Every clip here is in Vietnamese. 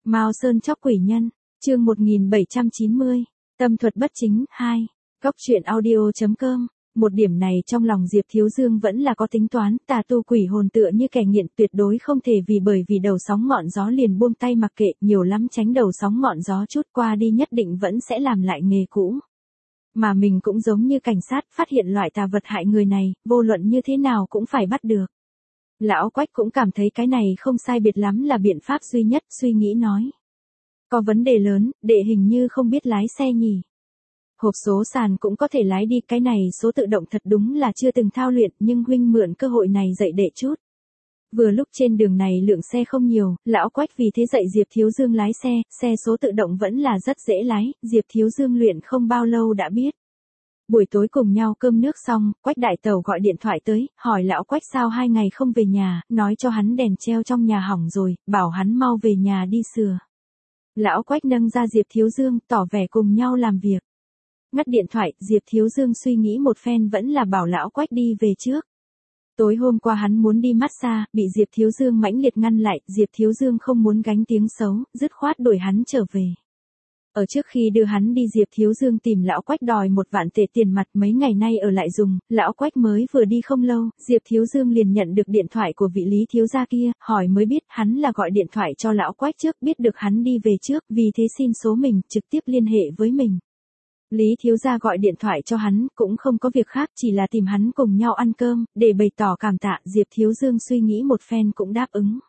Mao Sơn chóc quỷ nhân, chương 1790, tâm thuật bất chính, 2. Góc truyện audio.com. Một điểm này trong lòng Diệp Thiếu Dương vẫn là có tính toán, tà tu quỷ hồn tựa như kẻ nghiện tuyệt đối không thể bởi vì đầu sóng ngọn gió liền buông tay mặc kệ, nhiều lắm tránh đầu sóng ngọn gió chút qua đi nhất định vẫn sẽ làm lại nghề cũ. Mà mình cũng giống như cảnh sát phát hiện loại tà vật hại người này, vô luận như thế nào cũng phải bắt được. Lão Quách cũng cảm thấy cái này không sai biệt lắm là biện pháp duy nhất, suy nghĩ nói. Có vấn đề lớn, đệ hình như không biết lái xe nhỉ. Hộp số sàn cũng có thể lái đi, cái này số tự động thật đúng là chưa từng thao luyện, nhưng huynh mượn cơ hội này dạy đệ chút. Vừa lúc trên đường này lượng xe không nhiều, lão Quách vì thế dạy Diệp Thiếu Dương lái xe số tự động vẫn là rất dễ lái, Diệp Thiếu Dương luyện không bao lâu đã biết. Buổi tối cùng nhau cơm nước xong, Quách đại tẩu gọi điện thoại tới, hỏi lão Quách sao 2 ngày không về nhà, nói cho hắn đèn treo trong nhà hỏng rồi, bảo hắn mau về nhà đi sửa. Lão Quách nâng ra Diệp Thiếu Dương, tỏ vẻ cùng nhau làm việc. Ngắt điện thoại, Diệp Thiếu Dương suy nghĩ một phen vẫn là bảo lão Quách đi về trước. Tối hôm qua hắn muốn đi massage, bị Diệp Thiếu Dương mãnh liệt ngăn lại, Diệp Thiếu Dương không muốn gánh tiếng xấu, dứt khoát đuổi hắn trở về. Ở trước khi đưa hắn đi Diệp Thiếu Dương tìm lão Quách đòi 1 vạn tệ tiền mặt, mấy ngày nay ở lại dùng, lão Quách mới vừa đi không lâu, Diệp Thiếu Dương liền nhận được điện thoại của vị Lý thiếu gia kia, hỏi mới biết hắn là gọi điện thoại cho lão Quách trước, biết được hắn đi về trước, vì thế xin số mình, trực tiếp liên hệ với mình. Lý thiếu gia gọi điện thoại cho hắn, cũng không có việc khác, chỉ là tìm hắn cùng nhau ăn cơm, để bày tỏ cảm tạ, Diệp Thiếu Dương suy nghĩ một phen cũng đáp ứng.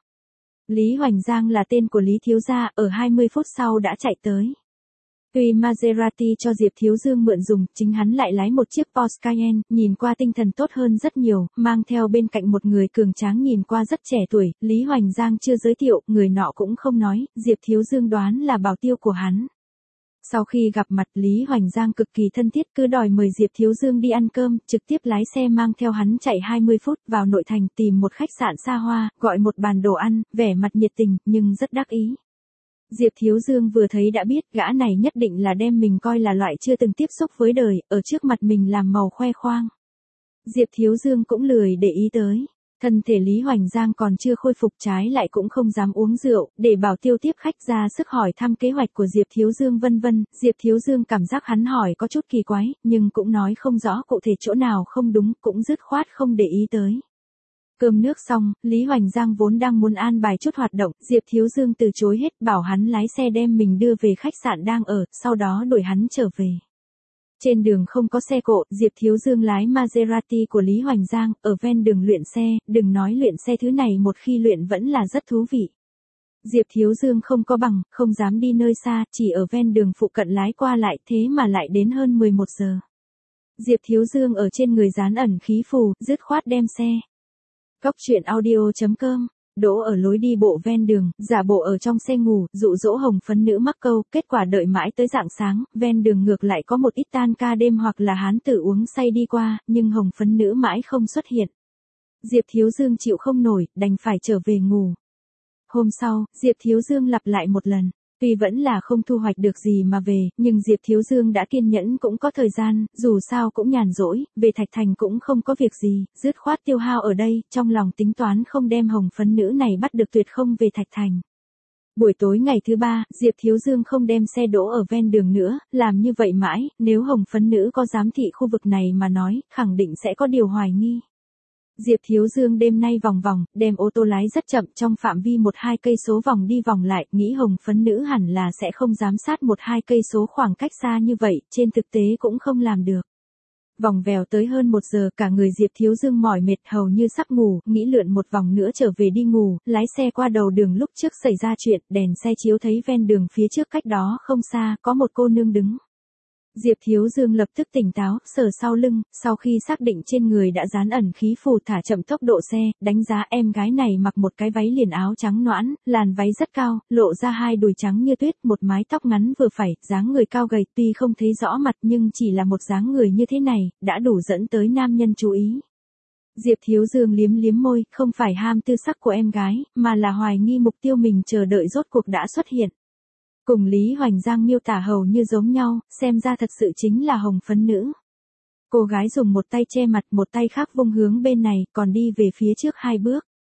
Lý Hoành Giang là tên của Lý thiếu gia, ở 20 phút sau đã chạy tới. Tuy Maserati cho Diệp Thiếu Dương mượn dùng, chính hắn lại lái một chiếc Porsche Cayenne, nhìn qua tinh thần tốt hơn rất nhiều, mang theo bên cạnh một người cường tráng nhìn qua rất trẻ tuổi, Lý Hoành Giang chưa giới thiệu, người nọ cũng không nói, Diệp Thiếu Dương đoán là bảo tiêu của hắn. Sau khi gặp mặt Lý Hoành Giang cực kỳ thân thiết, cứ đòi mời Diệp Thiếu Dương đi ăn cơm, trực tiếp lái xe mang theo hắn chạy 20 phút vào nội thành tìm một khách sạn xa hoa, gọi một bàn đồ ăn, vẻ mặt nhiệt tình, nhưng rất đắc ý. Diệp Thiếu Dương vừa thấy đã biết gã này nhất định là đem mình coi là loại chưa từng tiếp xúc với đời, ở trước mặt mình làm màu khoe khoang. Diệp Thiếu Dương cũng lười để ý tới. Thân thể Lý Hoành Giang còn chưa khôi phục, trái lại cũng không dám uống rượu, để bảo tiêu tiếp khách ra sức hỏi thăm kế hoạch của Diệp Thiếu Dương vân vân. Diệp Thiếu Dương cảm giác hắn hỏi có chút kỳ quái, nhưng cũng nói không rõ cụ thể chỗ nào không đúng, cũng dứt khoát không để ý tới. Cơm nước xong, Lý Hoành Giang vốn đang muốn an bài chút hoạt động, Diệp Thiếu Dương từ chối hết, bảo hắn lái xe đem mình đưa về khách sạn đang ở, sau đó đuổi hắn trở về. Trên đường không có xe cộ, Diệp Thiếu Dương lái Maserati của Lý Hoành Giang, ở ven đường luyện xe, đừng nói luyện xe thứ này một khi luyện vẫn là rất thú vị. Diệp Thiếu Dương không có bằng, không dám đi nơi xa, chỉ ở ven đường phụ cận lái qua lại, thế mà lại đến hơn 11 giờ. Diệp Thiếu Dương ở trên người dán ẩn khí phù, dứt khoát đem xe. Góc truyện audio.com. Đỗ ở lối đi bộ ven đường, giả bộ ở trong xe ngủ, dụ dỗ hồng phấn nữ mắc câu, kết quả đợi mãi tới rạng sáng, ven đường ngược lại có một ít tan ca đêm hoặc là hán tử uống say đi qua, nhưng hồng phấn nữ mãi không xuất hiện. Diệp Thiếu Dương chịu không nổi, đành phải trở về ngủ. Hôm sau, Diệp Thiếu Dương lặp lại một lần. Tuy vẫn là không thu hoạch được gì mà về, nhưng Diệp Thiếu Dương đã kiên nhẫn cũng có thời gian, dù sao cũng nhàn rỗi, về Thạch Thành cũng không có việc gì, dứt khoát tiêu hao ở đây, trong lòng tính toán không đem hồng phấn nữ này bắt được tuyệt không về Thạch Thành. Buổi tối ngày thứ 3, Diệp Thiếu Dương không đem xe đỗ ở ven đường nữa, làm như vậy mãi, nếu hồng phấn nữ có giám thị khu vực này mà nói, khẳng định sẽ có điều hoài nghi. Diệp Thiếu Dương đêm nay vòng vòng, đem ô tô lái rất chậm trong phạm vi 1-2 cây số vòng đi vòng lại, nghĩ hồng phấn nữ hẳn là sẽ không giám sát 1-2 cây số khoảng cách xa như vậy, trên thực tế cũng không làm được. Vòng vèo tới hơn 1 giờ, cả người Diệp Thiếu Dương mỏi mệt hầu như sắp ngủ, nghĩ lượn một vòng nữa trở về đi ngủ, lái xe qua đầu đường lúc trước xảy ra chuyện, đèn xe chiếu thấy ven đường phía trước cách đó không xa, có một cô nương đứng. Diệp Thiếu Dương lập tức tỉnh táo, sờ sau lưng, sau khi xác định trên người đã dán ẩn khí phù thả chậm tốc độ xe, đánh giá em gái này mặc một cái váy liền áo trắng nõn, làn váy rất cao, lộ ra 2 đùi trắng như tuyết, một mái tóc ngắn vừa phải, dáng người cao gầy, tuy không thấy rõ mặt nhưng chỉ là một dáng người như thế này, đã đủ dẫn tới nam nhân chú ý. Diệp Thiếu Dương liếm liếm môi, không phải ham tư sắc của em gái, mà là hoài nghi mục tiêu mình chờ đợi rốt cuộc đã xuất hiện. Cùng Lý Hoành Giang miêu tả hầu như giống nhau, xem ra thật sự chính là hồng phấn nữ. Cô gái dùng một tay che mặt, một tay khác vung hướng bên này, còn đi về phía trước 2 bước.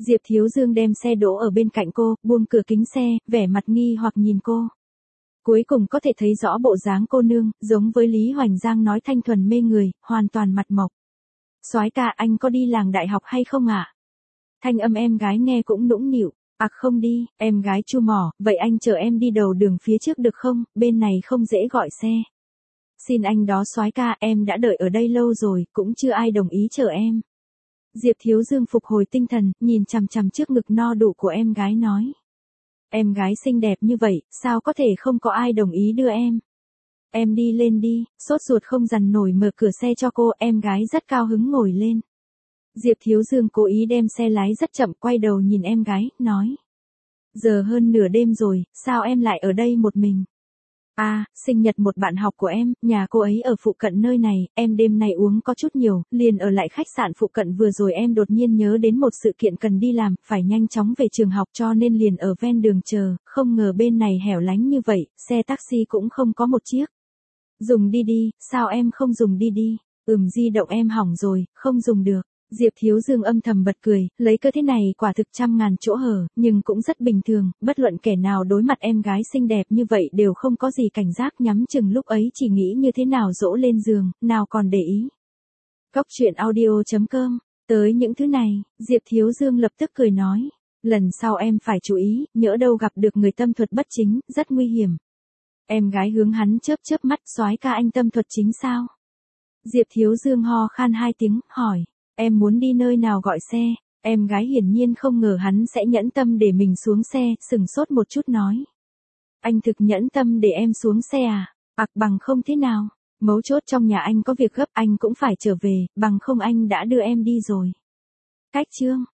Diệp Thiếu Dương đem xe đỗ ở bên cạnh cô, buông cửa kính xe, vẻ mặt nghi hoặc nhìn cô. Cuối cùng có thể thấy rõ bộ dáng cô nương, giống với Lý Hoành Giang nói thanh thuần mê người, hoàn toàn mặt mộc. Soái ca, anh có đi làng đại học hay không ạ? Thanh âm em gái nghe cũng nũng nịu. Không đi, em gái chu mỏ, vậy anh chở em đi đầu đường phía trước được không, bên này không dễ gọi xe. Xin anh đó soái ca, em đã đợi ở đây lâu rồi, cũng chưa ai đồng ý chở em. Diệp Thiếu Dương phục hồi tinh thần, nhìn chằm chằm trước ngực no đủ của em gái nói. Em gái xinh đẹp như vậy, sao có thể không có ai đồng ý đưa em? Em đi lên đi, sốt ruột không dằn nổi mở cửa xe cho cô, em gái rất cao hứng ngồi lên. Diệp Thiếu Dương cố ý đem xe lái rất chậm, quay đầu nhìn em gái, nói. Giờ hơn nửa đêm rồi, sao em lại ở đây một mình? Sinh nhật một bạn học của em, nhà cô ấy ở phụ cận nơi này, em đêm nay uống có chút nhiều, liền ở lại khách sạn phụ cận vừa rồi em đột nhiên nhớ đến một sự kiện cần đi làm, phải nhanh chóng về trường học cho nên liền ở ven đường chờ, không ngờ bên này hẻo lánh như vậy, xe taxi cũng không có một chiếc. Dùng đi đi, sao em không dùng đi đi? Di động em hỏng rồi, không dùng được. Diệp Thiếu Dương âm thầm bật cười, lấy cơ thế này quả thực trăm ngàn chỗ hở, nhưng cũng rất bình thường, bất luận kẻ nào đối mặt em gái xinh đẹp như vậy đều không có gì cảnh giác, nhắm chừng lúc ấy chỉ nghĩ như thế nào dỗ lên giường, nào còn để ý. Cóc truyện audio.com, tới những thứ này, Diệp Thiếu Dương lập tức cười nói, lần sau em phải chú ý, nhỡ đâu gặp được người tâm thuật bất chính, rất nguy hiểm. Em gái hướng hắn chớp chớp mắt, soái ca anh tâm thuật chính sao? Diệp Thiếu Dương ho khan 2 tiếng, hỏi. Em muốn đi nơi nào gọi xe? Em gái hiển nhiên không ngờ hắn sẽ nhẫn tâm để mình xuống xe, sừng sốt một chút nói. Anh thực nhẫn tâm để em xuống xe à? Bằng không thế nào? Mấu chốt trong nhà anh có việc gấp, anh cũng phải trở về, bằng không anh đã đưa em đi rồi. Cách chương.